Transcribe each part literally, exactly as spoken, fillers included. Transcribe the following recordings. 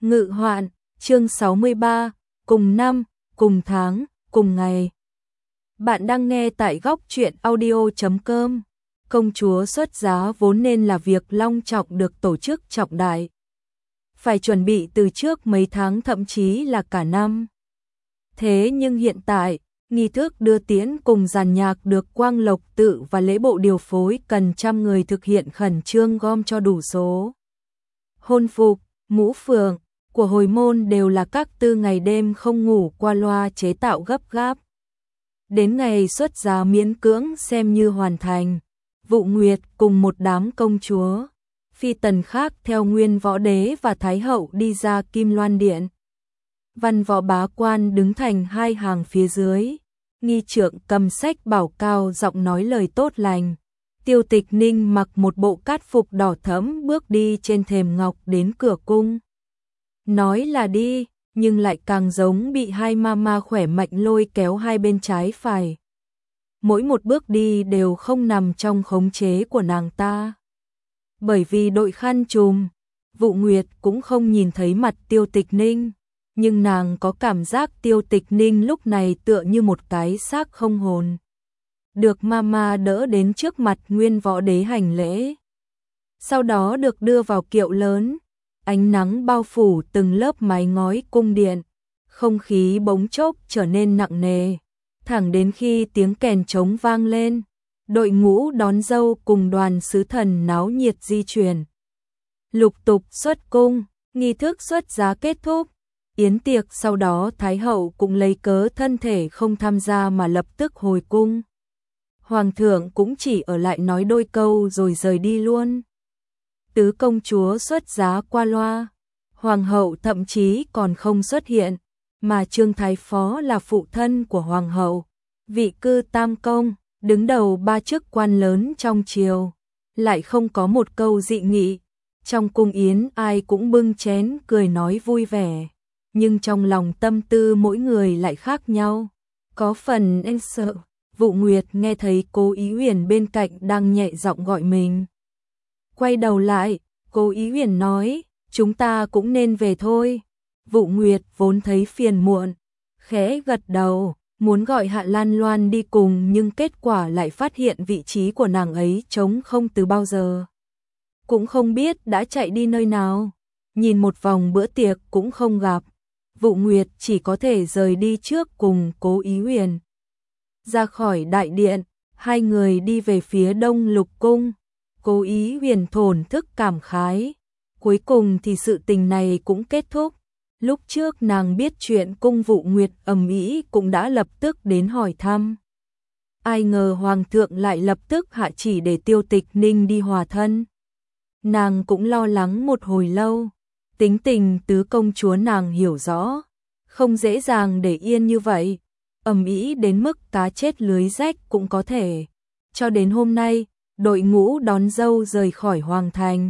Ngự hoạn, chương sáu mươi ba, cùng năm, cùng tháng, cùng ngày. Bạn đang nghe tại góc truyện audio chấm com. Công chúa xuất giá vốn nên là việc long trọng được tổ chức trọng đại. Phải chuẩn bị từ trước mấy tháng thậm chí là cả năm. Thế nhưng hiện tại, nghi thức đưa tiễn cùng dàn nhạc được Quang Lộc Tự và lễ bộ điều phối cần trăm người thực hiện khẩn trương gom cho đủ số. Hôn phục, mũ phượng của hồi môn đều là các tư ngày đêm không ngủ qua loa chế tạo gấp gáp. Đến ngày xuất giá miễn cưỡng xem như hoàn thành, Vũ Nguyệt cùng một đám công chúa, phi tần khác theo nguyên võ đế và thái hậu đi ra Kim Loan Điện. Văn võ bá quan đứng thành hai hàng phía dưới, nghi trượng cầm sách bảo cao giọng nói lời tốt lành. Tiêu Tịch Ninh mặc một bộ cát phục đỏ thẫm bước đi trên thềm ngọc đến cửa cung. Nói là đi, nhưng lại càng giống bị hai mama khỏe mạnh lôi kéo hai bên trái phải. Mỗi một bước đi đều không nằm trong khống chế của nàng ta. Bởi vì đội khăn trùm, Vũ Nguyệt cũng không nhìn thấy mặt Tiêu Tịch Ninh, nhưng nàng có cảm giác Tiêu Tịch Ninh lúc này tựa như một cái xác không hồn. Được mama đỡ đến trước mặt nguyên võ đế hành lễ. Sau đó được đưa vào kiệu lớn, ánh nắng bao phủ từng lớp mái ngói cung điện, không khí bỗng chốc trở nên nặng nề, thẳng đến khi tiếng kèn trống vang lên, đội ngũ đón dâu cùng đoàn sứ thần náo nhiệt di chuyển. Lục tục xuất cung, nghi thức xuất giá kết thúc, yến tiệc sau đó Thái hậu cũng lấy cớ thân thể không tham gia mà lập tức hồi cung. Hoàng thượng cũng chỉ ở lại nói đôi câu rồi rời đi luôn. Tứ công chúa xuất giá qua loa, hoàng hậu thậm chí còn không xuất hiện, mà Trương Thái Phó là phụ thân của hoàng hậu, vị cư tam công, đứng đầu ba chức quan lớn trong triều, lại không có một câu dị nghị. Trong cung yến ai cũng bưng chén cười nói vui vẻ, nhưng trong lòng tâm tư mỗi người lại khác nhau. Có phần anh sợ. Vũ Nguyệt nghe thấy Cố Ý Huyền bên cạnh đang nhẹ giọng gọi mình. Quay đầu lại, Cố Ý Huyền nói, chúng ta cũng nên về thôi. Vũ Nguyệt vốn thấy phiền muộn, khẽ gật đầu, muốn gọi Hạ Lan Loan đi cùng nhưng kết quả lại phát hiện vị trí của nàng ấy trống không từ bao giờ. Cũng không biết đã chạy đi nơi nào, nhìn một vòng bữa tiệc cũng không gặp. Vũ Nguyệt chỉ có thể rời đi trước cùng Cố Ý Huyền. Ra khỏi đại điện, hai người đi về phía đông lục cung. Cố Ý Huyền thổn thức cảm khái. Cuối cùng thì sự tình này cũng kết thúc. Lúc trước nàng biết chuyện cung Vũ Nguyệt ầm ĩ cũng đã lập tức đến hỏi thăm. Ai ngờ hoàng thượng lại lập tức hạ chỉ để Tiêu Tịch Ninh đi hòa thân. Nàng cũng lo lắng một hồi lâu. Tính tình tứ công chúa nàng hiểu rõ, không dễ dàng để yên như vậy. Ầm ĩ đến mức cá chết lưới rách cũng có thể. Cho đến hôm nay, đội ngũ đón dâu rời khỏi hoàng thành.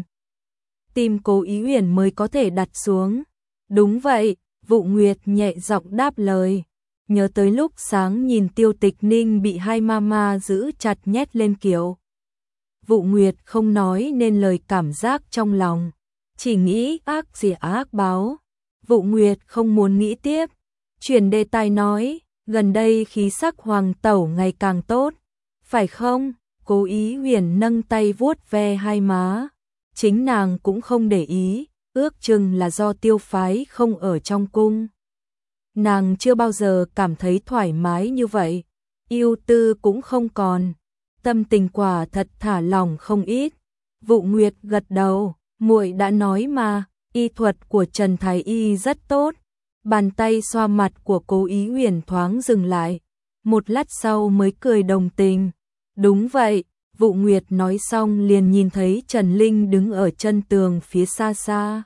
Tim Cố Ý Huyền mới có thể đặt xuống. Đúng vậy, Vũ Nguyệt nhẹ giọng đáp lời. Nhớ tới lúc sáng nhìn Tiêu Tịch Ninh bị hai mama giữ chặt nhét lên kiệu. Vũ Nguyệt không nói nên lời cảm giác trong lòng, chỉ nghĩ ác gì ác báo. Vũ Nguyệt không muốn nghĩ tiếp, chuyển đề tài nói. Gần đây khí sắc hoàng tẩu ngày càng tốt, phải không? Cố Ý Huyền nâng tay vuốt ve hai má. Chính nàng cũng không để ý, ước chừng là do Tiêu phái không ở trong cung. Nàng chưa bao giờ cảm thấy thoải mái như vậy, yêu tư cũng không còn, tâm tình quả thật thả lỏng không ít. Vũ Nguyệt gật đầu, muội đã nói mà, y thuật của Trần Thái Y rất tốt. Bàn tay xoa mặt của Cố Ý Huyền thoáng dừng lại, một lát sau mới cười đồng tình. Đúng vậy, Vũ Nguyệt nói xong liền nhìn thấy Trần Linh đứng ở chân tường phía xa xa.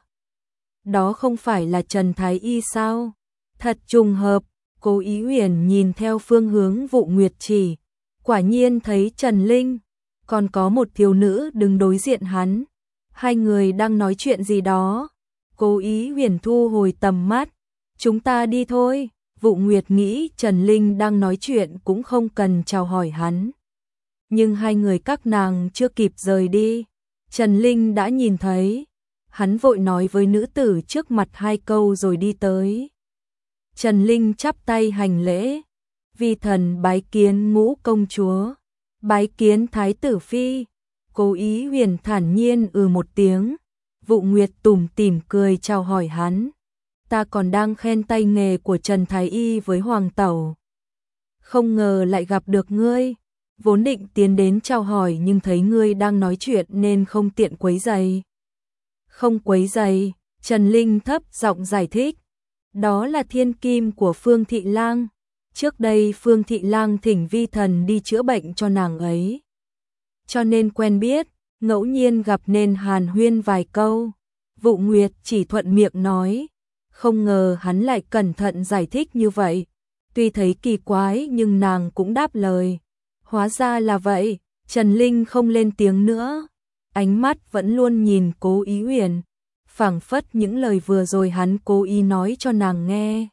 Đó không phải là Trần Thái Y sao? Thật trùng hợp. Cố Ý Huyền nhìn theo phương hướng Vũ Nguyệt chỉ, quả nhiên thấy Trần Linh, còn có một thiếu nữ đứng đối diện hắn. Hai người đang nói chuyện gì đó. Cố Ý Huyền thu hồi tầm mắt. Chúng ta đi thôi. Vũ Nguyệt nghĩ Trần Linh đang nói chuyện cũng không cần chào hỏi hắn. Nhưng hai người các nàng chưa kịp rời đi, Trần Linh đã nhìn thấy. hắn vội nói với nữ tử trước mặt hai câu rồi đi tới. Trần Linh chắp tay hành lễ, vi thần bái kiến Ngũ công chúa, bái kiến thái tử phi. Cố Ý Huyền thản nhiên ừ một tiếng, Vụ Nguyệt tủm tỉm cười chào hỏi hắn. Ta còn đang khen tay nghề của Trần Thái Y với Hoàng tẩu. Không ngờ lại gặp được ngươi, vốn định tiến đến chào hỏi nhưng thấy ngươi đang nói chuyện nên không tiện quấy rầy. Không quấy rầy, Trần Linh thấp giọng giải thích. Đó là thiên kim của Phương Thị Lang. Trước đây Phương Thị Lang thỉnh vi thần đi chữa bệnh cho nàng ấy, cho nên quen biết, ngẫu nhiên gặp nên hàn huyên vài câu. Vụ Nguyệt chỉ thuận miệng nói, không ngờ hắn lại cẩn thận giải thích như vậy. Tuy thấy kỳ quái nhưng nàng cũng đáp lời. Hóa ra là vậy. Trần Linh không lên tiếng nữa, ánh mắt vẫn luôn nhìn Cố Ý Huyền, phảng phất những lời vừa rồi hắn cố ý nói cho nàng nghe.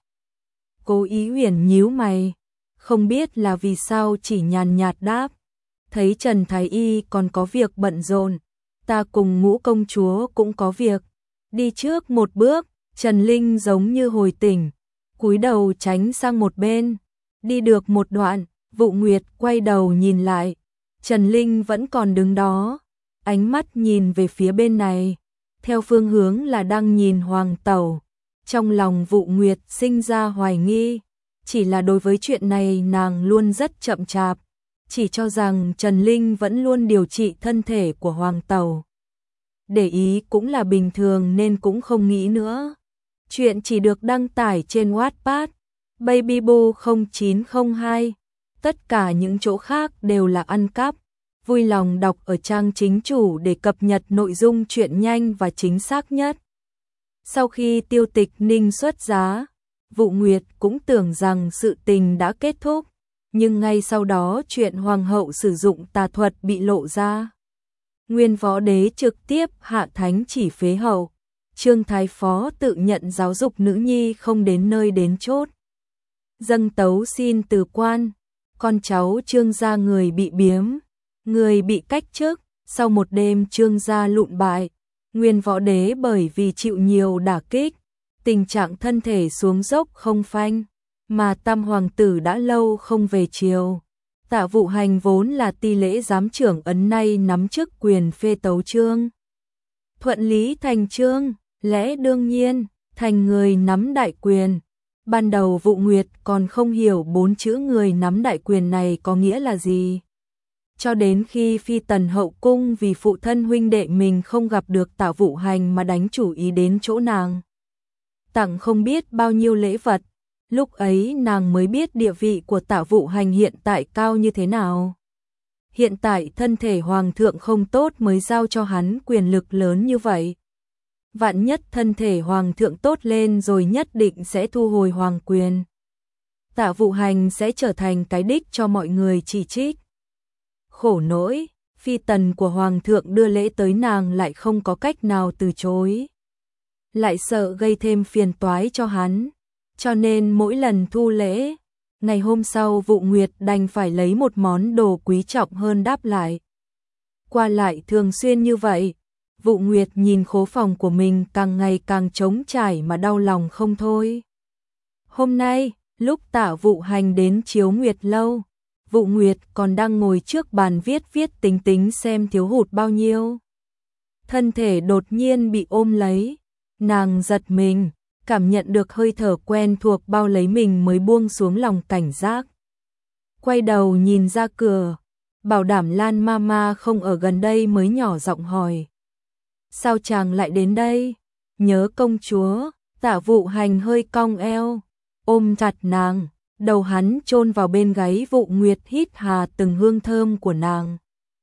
Cố Ý Huyền nhíu mày, không biết là vì sao chỉ nhàn nhạt đáp. Thấy Trần Thái Y còn có việc bận rộn, ta cùng Ngũ công chúa cũng có việc. Đi trước một bước. Trần Linh giống như hồi tỉnh, cúi đầu tránh sang một bên. Đi được một đoạn, Vụ Nguyệt quay đầu nhìn lại, Trần Linh vẫn còn đứng đó, ánh mắt nhìn về phía bên này, theo phương hướng là đang nhìn Hoàng tẩu. Trong lòng Vụ Nguyệt sinh ra hoài nghi, chỉ là đối với chuyện này nàng luôn rất chậm chạp, chỉ cho rằng Trần Linh vẫn luôn điều trị thân thể của Hoàng tẩu. Để ý cũng là bình thường nên cũng không nghĩ nữa. Chuyện chỉ được đăng tải trên Wattpad, Babyboo không chín không hai. Tất cả những chỗ khác đều là ăn cắp. Vui lòng đọc ở trang chính chủ để cập nhật nội dung truyện nhanh và chính xác nhất. Sau khi Tiêu Tịch Ninh xuất giá, Vụ Nguyệt cũng tưởng rằng sự tình đã kết thúc, nhưng ngay sau đó chuyện hoàng hậu sử dụng tà thuật bị lộ ra. Nguyên Võ Đế trực tiếp hạ thánh chỉ phế hậu, Trương Thái Phó tự nhận giáo dục nữ nhi không đến nơi đến chốt. Dâng tấu xin từ quan, con cháu Trương gia người bị biếm, người bị cách chức. Sau một đêm Trương gia lụn bại, Nguyên Võ Đế bởi vì chịu nhiều đả kích, tình trạng thân thể xuống dốc không phanh, mà Tam hoàng tử đã lâu không về triều. Tạ Vụ Hành vốn là ti lễ giám trưởng ấn nay nắm chức quyền phê tấu chương. Thuận lý thành chương, lẽ đương nhiên, thành người nắm đại quyền. Ban đầu Vụ Nguyệt còn không hiểu bốn chữ người nắm đại quyền này có nghĩa là gì. Cho đến khi phi tần hậu cung vì phụ thân huynh đệ mình không gặp được Tạ Vụ Hành mà đánh chủ ý đến chỗ nàng, tặng không biết bao nhiêu lễ vật. Lúc ấy nàng mới biết địa vị của Tạ Vụ Hành hiện tại cao như thế nào. Hiện tại thân thể hoàng thượng không tốt mới giao cho hắn quyền lực lớn như vậy. Vạn nhất thân thể hoàng thượng tốt lên rồi nhất định sẽ thu hồi hoàng quyền. Tạ Vụ Hành sẽ trở thành cái đích cho mọi người chỉ trích. Khổ nỗi, phi tần của hoàng thượng đưa lễ tới nàng lại không có cách nào từ chối. Lại sợ gây thêm phiền toái cho hắn, cho nên mỗi lần thu lễ, ngày hôm sau Vụ Nguyệt đành phải lấy một món đồ quý trọng hơn đáp lại. Qua lại thường xuyên như vậy, Vụ Nguyệt nhìn khố phòng của mình càng ngày càng trống trải mà đau lòng không thôi. Hôm nay, lúc Tạ Vụ Hành đến Chiếu Nguyệt lâu, Vụ Nguyệt còn đang ngồi trước bàn viết viết tính tính xem thiếu hụt bao nhiêu. Thân thể đột nhiên bị ôm lấy, nàng giật mình, cảm nhận được hơi thở quen thuộc bao lấy mình mới buông xuống lòng cảnh giác. Quay đầu nhìn ra cửa, bảo đảm Lan Mama không ở gần đây mới nhỏ giọng hỏi. Sao chàng lại đến đây? Nhớ công chúa. Tạ Vụ Hành hơi cong eo, ôm chặt nàng, đầu hắn chôn vào bên gáy Vụ Nguyệt hít hà từng hương thơm của nàng.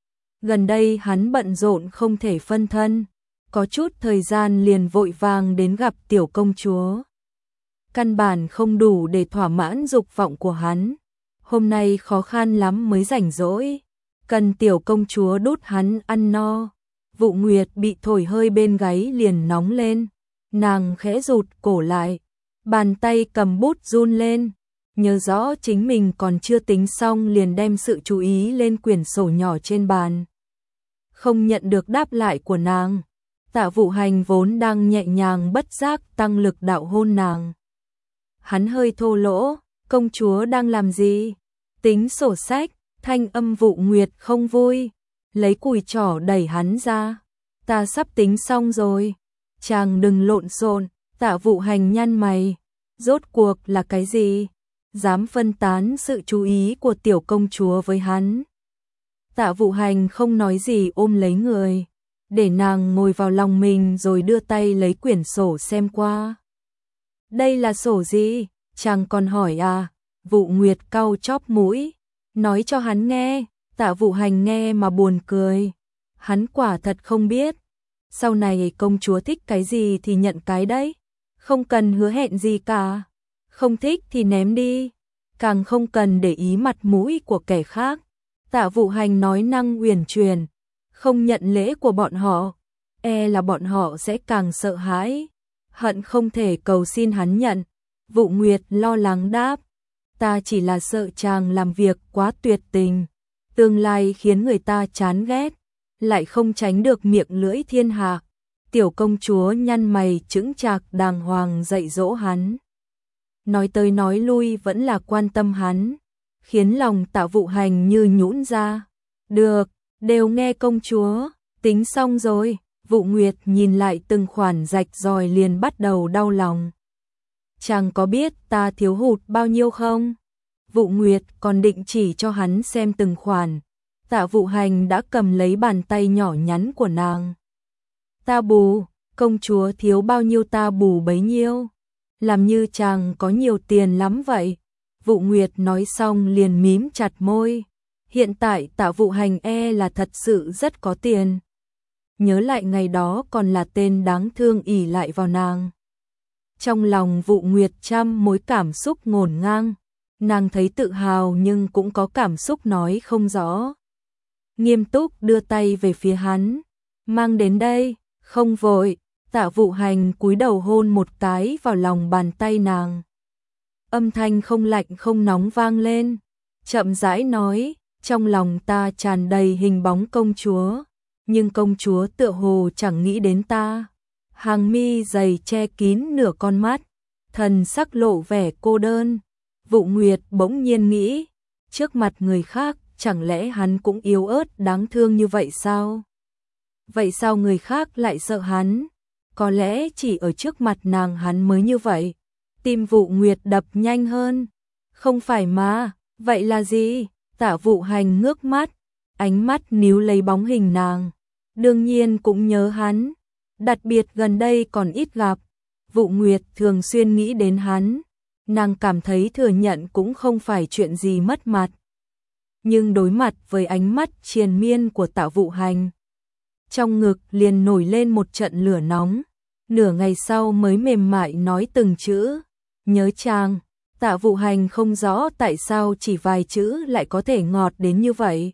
Gần đây hắn bận rộn không thể phân thân, có chút thời gian liền vội vàng đến gặp tiểu công chúa. Căn bản không đủ để thỏa mãn dục vọng của hắn. Hôm nay khó khăn lắm mới rảnh rỗi, cần tiểu công chúa đút hắn ăn no. Vụ Nguyệt bị thổi hơi bên gáy liền nóng lên, nàng khẽ rụt cổ lại, bàn tay cầm bút run lên, nhớ rõ chính mình còn chưa tính xong liền đem sự chú ý lên quyển sổ nhỏ trên bàn. Không nhận được đáp lại của nàng, Tạ Vụ Hành vốn đang nhẹ nhàng bất giác tăng lực đạo hôn nàng. Hắn hơi thô lỗ, công chúa đang làm gì? Tính sổ sách, thanh âm Vụ Nguyệt không vui, lấy cùi trỏ đẩy hắn ra. Ta sắp tính xong rồi, chàng đừng lộn xộn. Tạ Vụ Hành nhăn mày, rốt cuộc là cái gì? Dám phân tán sự chú ý của tiểu công chúa với hắn. Tạ Vụ Hành không nói gì ôm lấy người, để nàng ngồi vào lòng mình rồi đưa tay lấy quyển sổ xem qua. Đây là sổ gì? Chàng còn hỏi à? Vụ Nguyệt cau chóp mũi, nói cho hắn nghe. Tạ Vụ Hành nghe mà buồn cười. Hắn quả thật không biết. Sau này công chúa thích cái gì thì nhận cái đấy. Không cần hứa hẹn gì cả. Không thích thì ném đi. Càng không cần để ý mặt mũi của kẻ khác. Tạ Vụ Hành nói năng uyển chuyển, không nhận lễ của bọn họ, e là bọn họ sẽ càng sợ hãi, hận không thể cầu xin hắn nhận. Vụ Nguyệt lo lắng đáp, ta chỉ là sợ chàng làm việc quá tuyệt tình, tương lai khiến người ta chán ghét, lại không tránh được miệng lưỡi thiên hạ. Tiểu công chúa nhăn mày chững chạc đàng hoàng dạy dỗ hắn. Nói tới nói lui vẫn là quan tâm hắn, khiến lòng Tạ Vụ Hành như nhũn ra. Được, đều nghe công chúa, tính xong rồi. Vụ Nguyệt nhìn lại từng khoản rạch ròi liền bắt đầu đau lòng. Chàng có biết ta thiếu hụt bao nhiêu không? Vụ Nguyệt còn định chỉ cho hắn xem từng khoản. Tạ Vụ Hành đã cầm lấy bàn tay nhỏ nhắn của nàng. Ta bù, công chúa thiếu bao nhiêu ta bù bấy nhiêu. Làm như chàng có nhiều tiền lắm vậy. Vụ Nguyệt nói xong liền mím chặt môi. Hiện tại Tạ Vụ Hành e là thật sự rất có tiền. Nhớ lại ngày đó còn là tên đáng thương ỷ lại vào nàng. Trong lòng Vụ Nguyệt trăm mối cảm xúc ngổn ngang. Nàng thấy tự hào nhưng cũng có cảm xúc nói không rõ. Nghiêm túc đưa tay về phía hắn. Mang đến đây, không vội. Tạ Vụ Hành cúi đầu hôn một cái vào lòng bàn tay nàng. Âm thanh không lạnh không nóng vang lên. Chậm rãi nói, trong lòng ta tràn đầy hình bóng công chúa. Nhưng công chúa tựa hồ chẳng nghĩ đến ta. Hàng mi dày che kín nửa con mắt. Thần sắc lộ vẻ cô đơn. Vụ Nguyệt bỗng nhiên nghĩ, trước mặt người khác chẳng lẽ hắn cũng yếu ớt đáng thương như vậy sao? Vậy sao người khác lại sợ hắn? Có lẽ chỉ ở trước mặt nàng hắn mới như vậy. Tim Vụ Nguyệt đập nhanh hơn. Không phải mà, vậy là gì? Tạ Vụ Hành ngước mắt, ánh mắt níu lấy bóng hình nàng. Đương nhiên cũng nhớ hắn, đặc biệt gần đây còn ít gặp. Vụ Nguyệt thường xuyên nghĩ đến hắn, nàng cảm thấy thừa nhận cũng không phải chuyện gì mất mặt. Nhưng đối mặt với ánh mắt triền miên của Tạ Vụ Hành, trong ngực liền nổi lên một trận lửa nóng. Nửa ngày sau mới mềm mại nói từng chữ, nhớ chàng. Tạ Vụ Hành không rõ tại sao chỉ vài chữ lại có thể ngọt đến như vậy.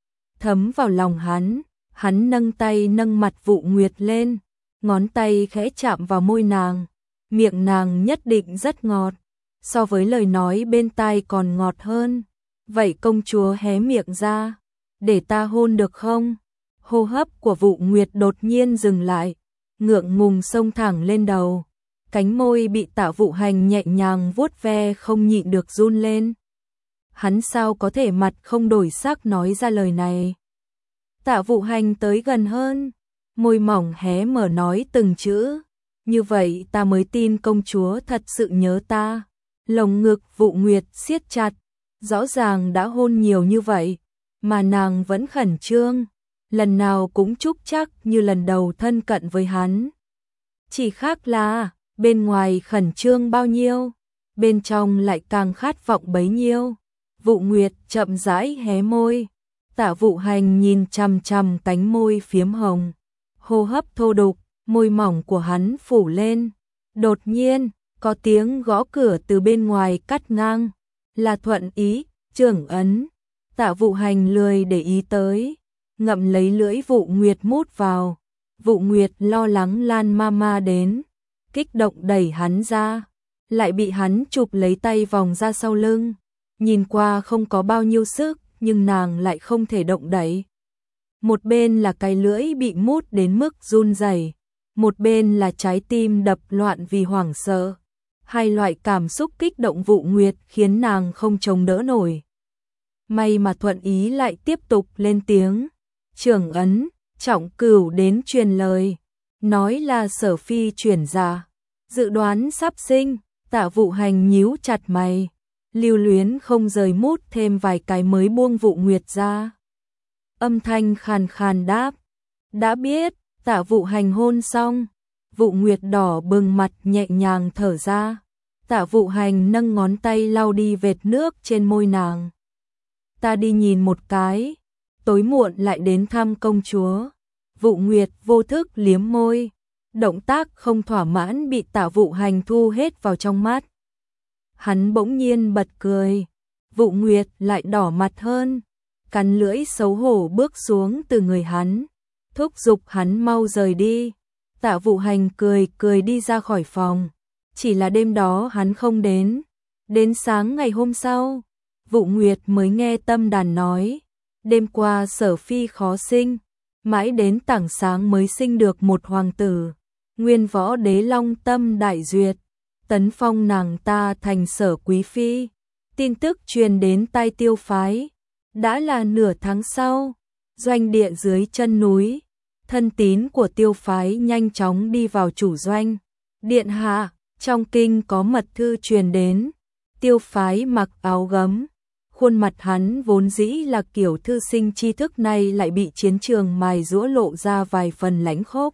Thấm vào lòng hắn, hắn nâng tay nâng mặt Vụ Nguyệt lên, ngón tay khẽ chạm vào môi nàng. Miệng nàng nhất định rất ngọt, so với lời nói bên tai còn ngọt hơn. Vậy công chúa hé miệng ra, để ta hôn được không? Hô hấp của Vụ Nguyệt đột nhiên dừng lại, ngượng ngùng xông thẳng lên đầu. Cánh môi bị Tạ Vụ Hành nhẹ nhàng vuốt ve không nhịn được run lên. Hắn sao có thể mặt không đổi sắc nói ra lời này? Tạ Vụ Hành tới gần hơn, môi mỏng hé mở nói từng chữ. Như vậy ta mới tin công chúa thật sự nhớ ta. Lồng ngực Vụ Nguyệt siết chặt, rõ ràng đã hôn nhiều như vậy, mà nàng vẫn khẩn trương. Lần nào cũng chúc chắc như lần đầu thân cận với hắn. Chỉ khác là, bên ngoài khẩn trương bao nhiêu, bên trong lại càng khát vọng bấy nhiêu. Vụ Nguyệt chậm rãi hé môi. Tạ Vụ Hành nhìn chằm chằm cánh môi phiếm hồng. Hô hấp thô đục, môi mỏng của hắn phủ lên. Đột nhiên, có tiếng gõ cửa từ bên ngoài cắt ngang. Là Thuận Ý, trưởng ấn. Tạ Vụ Hành lười để ý tới, ngậm lấy lưỡi Vụ Nguyệt mút vào. Vụ Nguyệt lo lắng Lan Mama đến, kích động đẩy hắn ra, lại bị hắn chụp lấy tay vòng ra sau lưng. Nhìn qua không có bao nhiêu sức, nhưng nàng lại không thể động đậy. Một bên là cái lưỡi bị mút đến mức run rẩy, một bên là trái tim đập loạn vì hoảng sợ. Hai loại cảm xúc kích động Vụ Nguyệt khiến nàng không chống đỡ nổi. May mà Thuận Ý lại tiếp tục lên tiếng. Trưởng ấn, Trọng Cửu đến truyền lời, nói là Sở Phi chuyển ra, dự đoán sắp sinh. Tạ Vụ Hành nhíu chặt mày, lưu luyến không rời mút thêm vài cái mới buông Vụ Nguyệt ra. Âm thanh khàn khàn đáp, đã biết. Tạ Vụ Hành hôn xong, Vụ Nguyệt đỏ bừng mặt nhẹ nhàng thở ra. Tạ Vụ Hành nâng ngón tay lau đi vệt nước trên môi nàng. Ta đi nhìn một cái, tối muộn lại đến thăm công chúa. Vụ Nguyệt vô thức liếm môi, động tác không thỏa mãn bị Tạ Vụ Hành thu hết vào trong mắt. Hắn bỗng nhiên bật cười, Vụ Nguyệt lại đỏ mặt hơn, cắn lưỡi xấu hổ bước xuống từ người hắn, thúc giục hắn mau rời đi. Tạ Vụ Hành cười cười đi ra khỏi phòng, chỉ là đêm đó hắn không đến. Đến sáng ngày hôm sau, Vụ Nguyệt mới nghe tâm đàn nói, đêm qua Sở Phi khó sinh, mãi đến tảng sáng mới sinh được một hoàng tử. Nguyên Võ Đế long tâm đại duyệt, tấn phong nàng ta thành Sở Quý Phi. Tin tức truyền đến tai Tiêu phái, đã là nửa tháng sau. Doanh địa dưới chân núi, thân tín của Tiêu phái nhanh chóng đi vào chủ doanh. Điện hạ, trong kinh có mật thư truyền đến. Tiêu phái mặc áo gấm, khuôn mặt hắn vốn dĩ là kiểu thư sinh tri thức này lại bị chiến trường mài giũa lộ ra vài phần lãnh khốc.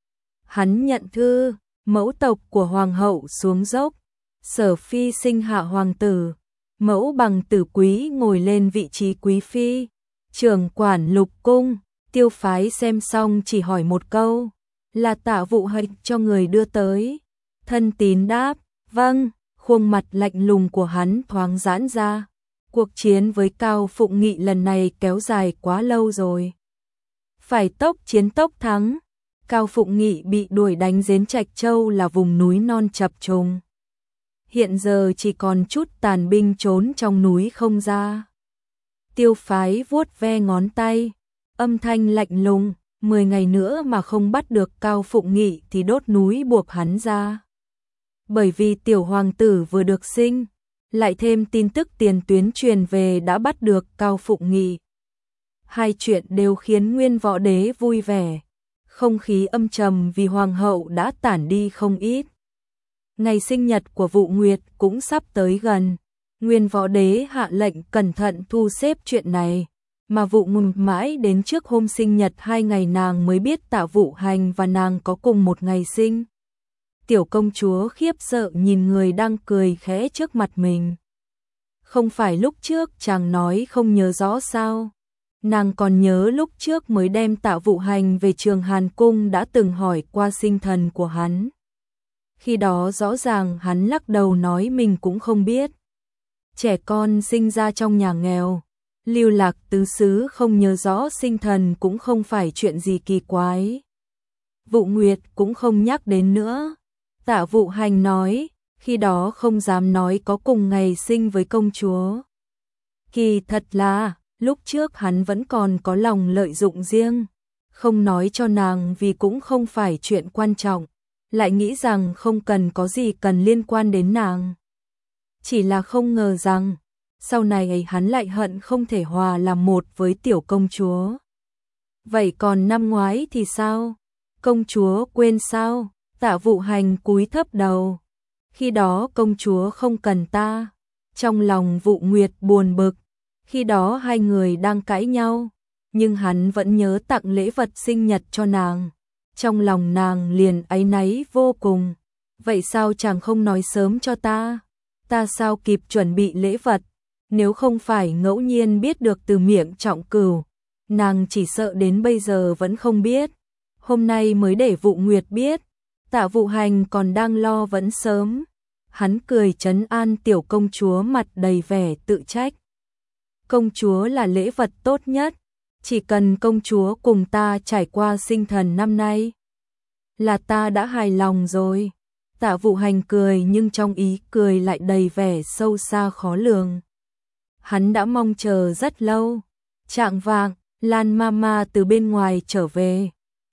Hắn nhận thư, mẫu tộc của hoàng hậu xuống dốc, Sở Phi sinh hạ hoàng tử, mẫu bằng tử quý ngồi lên vị trí quý phi. Trưởng quản lục cung, Tiêu phái xem xong chỉ hỏi một câu, là Tạ Vụ Hành cho người đưa tới. Thân tín đáp, vâng. Khuôn mặt lạnh lùng của hắn thoáng giãn ra. Cuộc chiến với Cao Phụng Nghị lần này kéo dài quá lâu rồi, phải tốc chiến tốc thắng. Cao Phụng Nghị bị đuổi đánh đến Trạch Châu là vùng núi non chập trùng, hiện giờ chỉ còn chút tàn binh trốn trong núi không ra. Tiêu phái vuốt ve ngón tay, âm thanh lạnh lùng, mười ngày nữa mà không bắt được Cao Phụng Nghị thì đốt núi buộc hắn ra. Bởi vì tiểu hoàng tử vừa được sinh, lại thêm tin tức tiền tuyến truyền về đã bắt được Cao Phụng Nghị. Hai chuyện đều khiến Nguyên Võ Đế vui vẻ, không khí âm trầm vì hoàng hậu đã tản đi không ít. Ngày sinh nhật của Vụ Nguyệt cũng sắp tới gần, Nguyên Võ Đế hạ lệnh cẩn thận thu xếp chuyện này, mà Vụ Nguyệt mãi đến trước hôm sinh nhật hai ngày nàng mới biết Tạ Vụ Hành và nàng có cùng một ngày sinh. Tiểu công chúa khiếp sợ nhìn người đang cười khẽ trước mặt mình. Không phải lúc trước chàng nói không nhớ rõ sao? Nàng còn nhớ lúc trước mới đem Tạ Vụ Hành về Trường Hàn Cung đã từng hỏi qua sinh thần của hắn. Khi đó rõ ràng hắn lắc đầu nói mình cũng không biết. Trẻ con sinh ra trong nhà nghèo, lưu lạc tứ xứ không nhớ rõ sinh thần cũng không phải chuyện gì kỳ quái. Vụ Nguyệt cũng không nhắc đến nữa. Tạ Vụ Hành nói, khi đó không dám nói có cùng ngày sinh với công chúa. Kỳ thật là, lúc trước hắn vẫn còn có lòng lợi dụng riêng, không nói cho nàng vì cũng không phải chuyện quan trọng, lại nghĩ rằng không cần có gì cần liên quan đến nàng. Chỉ là không ngờ rằng, sau này hắn lại hận không thể hòa làm một với tiểu công chúa. Vậy còn năm ngoái thì sao? Công chúa quên sao? Tạ Vụ Hành cúi thấp đầu. Khi đó công chúa không cần ta. Trong lòng Vụ Nguyệt buồn bực. Khi đó hai người đang cãi nhau, nhưng hắn vẫn nhớ tặng lễ vật sinh nhật cho nàng. Trong lòng nàng liền áy náy vô cùng. Vậy sao chàng không nói sớm cho ta? Ta sao kịp chuẩn bị lễ vật? Nếu không phải ngẫu nhiên biết được từ miệng Trọng Cửu, nàng chỉ sợ đến bây giờ vẫn không biết. Hôm nay mới để Vụ Nguyệt biết. Tạ Vụ Hành còn đang lo vẫn sớm. Hắn cười trấn an tiểu công chúa mặt đầy vẻ tự trách. Công chúa là lễ vật tốt nhất, chỉ cần công chúa cùng ta trải qua sinh thần năm nay, là ta đã hài lòng rồi. Tạ Vụ Hành cười nhưng trong ý cười lại đầy vẻ sâu xa khó lường. Hắn đã mong chờ rất lâu. Chạng vạng, Lan Mama từ bên ngoài trở về.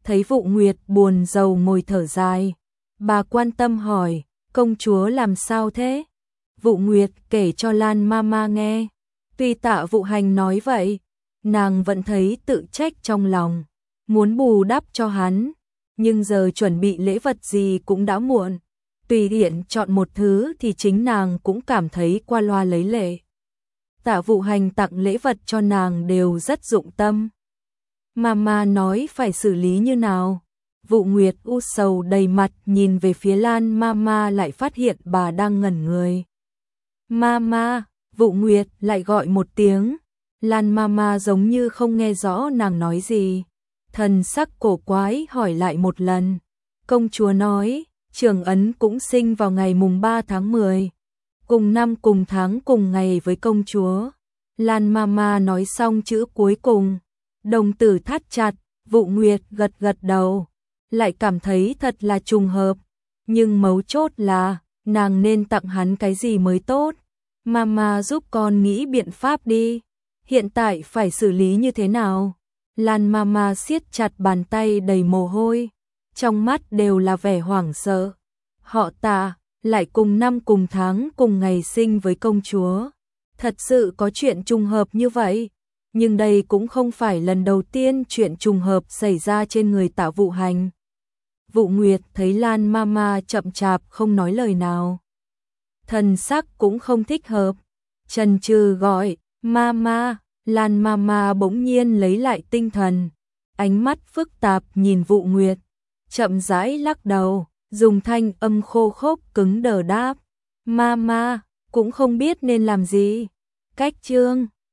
thấy Vụ Nguyệt buồn rầu ngồi thở dài. Bà quan tâm hỏi, công chúa làm sao thế? Vụ Nguyệt kể cho Lan Mama nghe. Tuy Tạ Vụ Hành nói vậy, nàng vẫn thấy tự trách trong lòng, muốn bù đắp cho hắn, nhưng giờ chuẩn bị lễ vật gì cũng đã muộn. Tùy tiện chọn một thứ thì chính nàng cũng cảm thấy qua loa lấy lệ. Tạ Vụ Hành tặng lễ vật cho nàng đều rất dụng tâm. Mama nói phải xử lý như nào? Vụ Nguyệt u sầu đầy mặt nhìn về phía Lan Mama, lại phát hiện bà đang ngẩn người. Mama, Vụ Nguyệt lại gọi một tiếng. Lan Mama giống như không nghe rõ nàng nói gì. Thần sắc cổ quái hỏi lại một lần. Công chúa nói, Trường Ấn cũng sinh vào ngày mùng ba tháng mười. Cùng năm cùng tháng cùng ngày với công chúa. Lan Mama nói xong chữ cuối cùng, đồng tử thắt chặt. Vụ Nguyệt gật gật đầu, lại cảm thấy thật là trùng hợp. Nhưng mấu chốt là, nàng nên tặng hắn cái gì mới tốt. Mama giúp con nghĩ biện pháp đi. Hiện tại phải xử lý như thế nào? Lan Mama siết chặt bàn tay đầy mồ hôi, trong mắt đều là vẻ hoảng sợ. Họ Tạ lại cùng năm cùng tháng cùng ngày sinh với công chúa. Thật sự có chuyện trùng hợp như vậy, nhưng đây cũng không phải lần đầu tiên chuyện trùng hợp xảy ra trên người Tạ Vụ Hành. Vụ Nguyệt thấy Lan Mama chậm chạp không nói lời nào, thần sắc cũng không thích hợp, chần chừ gọi, Mama. Lan Mama bỗng nhiên lấy lại tinh thần, ánh mắt phức tạp nhìn Vụ Nguyệt, chậm rãi lắc đầu, dùng thanh âm khô khốc cứng đờ đáp, Mama, cũng không biết nên làm gì. Cách chương